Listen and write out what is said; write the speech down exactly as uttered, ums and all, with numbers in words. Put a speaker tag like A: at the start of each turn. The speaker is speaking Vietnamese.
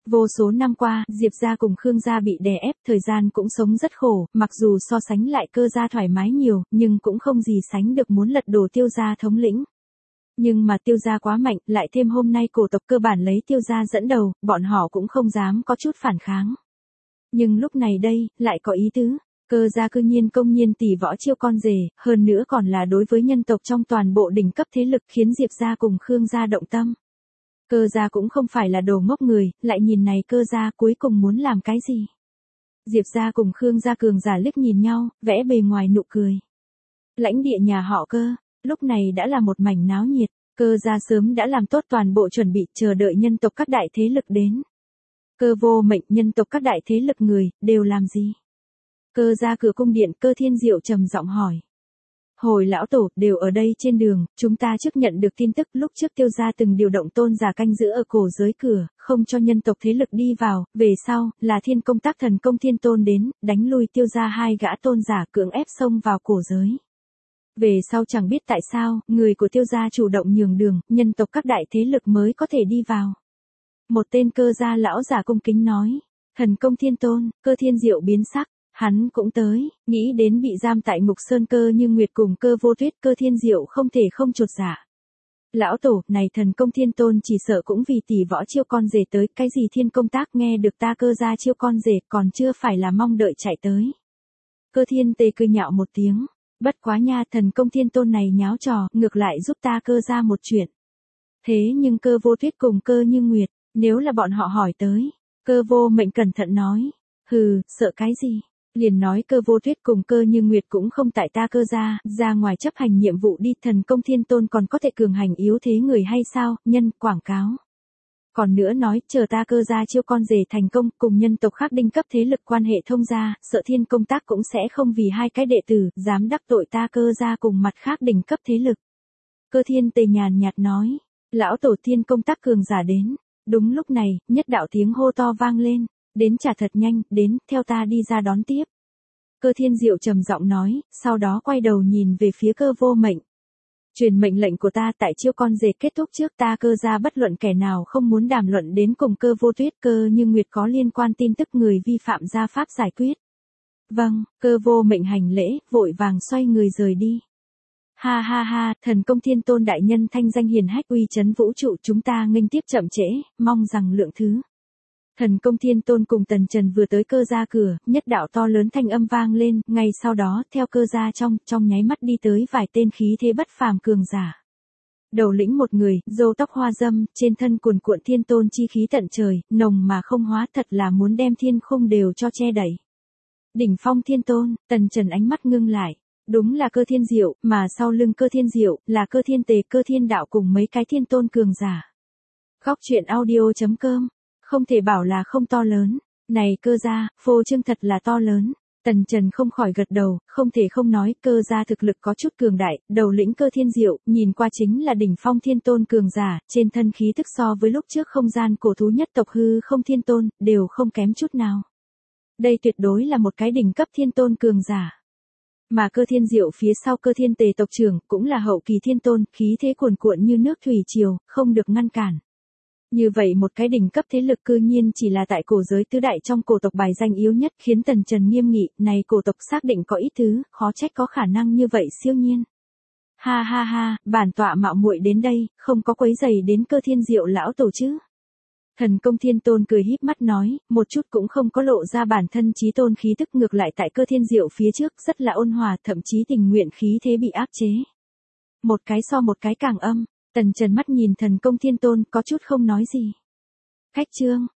A: Vô số năm qua, Diệp gia cùng Khương gia bị đè ép, thời gian cũng sống rất khổ, mặc dù so sánh lại Cơ gia thoải mái nhiều, nhưng cũng không gì sánh được muốn lật đổ Tiêu gia thống lĩnh. Nhưng mà Tiêu gia quá mạnh, lại thêm hôm nay cổ tộc cơ bản lấy Tiêu gia dẫn đầu, bọn họ cũng không dám có chút phản kháng. Nhưng lúc này đây, lại có ý tứ. Cơ gia cư nhiên công nhiên tỉ võ chiêu con rể, hơn nữa còn là đối với nhân tộc trong toàn bộ đỉnh cấp thế lực, khiến Diệp gia cùng Khương gia động tâm. Cơ gia cũng không phải là đồ ngốc người, lại nhìn này Cơ gia cuối cùng muốn làm cái gì. Diệp gia cùng Khương gia cường giả liếc nhìn nhau, vẽ bề ngoài nụ cười. Lãnh địa nhà họ Cơ, lúc này đã là một mảnh náo nhiệt, Cơ gia sớm đã làm tốt toàn bộ chuẩn bị, chờ đợi nhân tộc các đại thế lực đến. Cơ Vô Mệnh, nhân tộc các đại thế lực người, đều làm gì? Cơ gia cửa cung điện, Cơ Thiên Diệu trầm giọng hỏi. Hồi lão tổ, đều ở đây trên đường, chúng ta trước nhận được tin tức lúc trước Tiêu gia từng điều động tôn giả canh giữ ở cổ giới cửa, không cho nhân tộc thế lực đi vào, về sau, là Thiên Công Tác Thần Công Thiên Tôn đến, đánh lui Tiêu gia hai gã tôn giả cưỡng ép xông vào cổ giới. Về sau chẳng biết tại sao, người của Tiêu gia chủ động nhường đường, nhân tộc các đại thế lực mới có thể đi vào. Một tên Cơ gia lão giả cung kính nói, Thần Công Thiên Tôn. Cơ Thiên Diệu biến sắc. Hắn cũng tới, nghĩ đến bị giam tại Ngục Sơn Cơ Như Nguyệt cùng Cơ Vô Tuyết, Cơ Thiên Diệu không thể không chột dạ. Lão tổ, này Thần Công Thiên Tôn chỉ sợ cũng vì tỷ võ chiêu con rể tới, cái gì Thiên Công Tác nghe được ta Cơ gia chiêu con rể còn chưa phải là mong đợi chạy tới. Cơ Thiên Tề cười nhạo một tiếng, bất quá nha, Thần Công Thiên Tôn này nháo trò, ngược lại giúp ta Cơ gia một chuyện. Thế nhưng Cơ Vô Tuyết cùng Cơ Như Nguyệt, nếu là bọn họ hỏi tới, Cơ Vô Mệnh cẩn thận nói, hừ, sợ cái gì? Liền nói Cơ Vô Tuyết cùng Cơ Như Nguyệt cũng không tại ta Cơ gia, ra ngoài chấp hành nhiệm vụ đi, Thần Công Thiên Tôn còn có thể cường hành yếu thế người hay sao, nhân, quảng cáo. Còn nữa nói, chờ ta Cơ gia chiêu con rể thành công, cùng nhân tộc khác đinh cấp thế lực quan hệ thông gia, sợ Thiên Công Tác cũng sẽ không vì hai cái đệ tử, dám đắc tội ta Cơ gia cùng mặt khác đỉnh cấp thế lực. Cơ Thiên Tề nhàn nhạt nói, lão tổ Thiên Công Tác cường giả đến. Đúng lúc này, nhất đạo tiếng hô to vang lên. Đến trả thật nhanh, đến, theo ta đi ra đón tiếp. Cơ Thiên Diệu trầm giọng nói, sau đó quay đầu nhìn về phía Cơ Vô Mệnh. Truyền mệnh lệnh của ta, tại chiêu con rể kết thúc trước, ta Cơ gia bất luận kẻ nào không muốn đàm luận đến cùng Cơ Vô Tuyết, Cơ Như Nguyệt có liên quan tin tức người vi phạm gia pháp giải quyết. Vâng, Cơ Vô Mệnh hành lễ, vội vàng xoay người rời đi. Ha ha ha, Thần Công Thiên Tôn đại nhân thanh danh hiển hách uy chấn vũ trụ, chúng ta nghênh tiếp chậm trễ, mong rằng lượng thứ. Thần Công Thiên Tôn cùng Tần Trần vừa tới Cơ gia cửa, nhất đạo to lớn thanh âm vang lên, ngay sau đó, theo Cơ gia trong, trong nháy mắt đi tới vài tên khí thế bất phàm cường giả. Đầu lĩnh một người, râu tóc hoa dâm, trên thân cuồn cuộn thiên tôn chi khí tận trời, nồng mà không hóa, thật là muốn đem thiên khung đều cho che đẩy. Đỉnh phong Thiên Tôn, Tần Trần ánh mắt ngưng lại. Đúng là Cơ Thiên Diệu, mà sau lưng Cơ Thiên Diệu, là Cơ Thiên Tề, Cơ Thiên Đạo cùng mấy cái thiên tôn cường giả. Góc truyện audio chấm com. Không thể bảo là không to lớn. Này Cơ gia, phô trương thật là to lớn. Tần Trần không khỏi gật đầu, không thể không nói, Cơ gia thực lực có chút cường đại, đầu lĩnh Cơ Thiên Diệu, nhìn qua chính là đỉnh phong thiên tôn cường giả, trên thân khí tức so với lúc trước không gian cổ thú nhất tộc hư không thiên tôn, đều không kém chút nào. Đây tuyệt đối là một cái đỉnh cấp thiên tôn cường giả. Mà Cơ Thiên Diệu phía sau Cơ Thiên Tề tộc trưởng, cũng là hậu kỳ thiên tôn, khí thế cuồn cuộn như nước thủy triều, không được ngăn cản. Như vậy một cái đỉnh cấp thế lực cư nhiên chỉ là tại cổ giới tứ đại trong cổ tộc bài danh yếu nhất, khiến Tần Trần nghiêm nghị, này cổ tộc xác định có ít thứ, khó trách có khả năng như vậy siêu nhiên. Ha ha ha, bản tọa mạo muội đến đây, không có quấy rầy đến Cơ Thiên Diệu lão tổ chứ. Thần Công Thiên Tôn cười híp mắt nói, một chút cũng không có lộ ra bản thân chí tôn khí tức, ngược lại tại Cơ Thiên Diệu phía trước rất là ôn hòa, thậm chí tình nguyện khí thế bị áp chế. Một cái so một cái càng âm. Tần Trần mắt nhìn Thần Công Thiên Tôn, có chút không nói gì. Khách trương,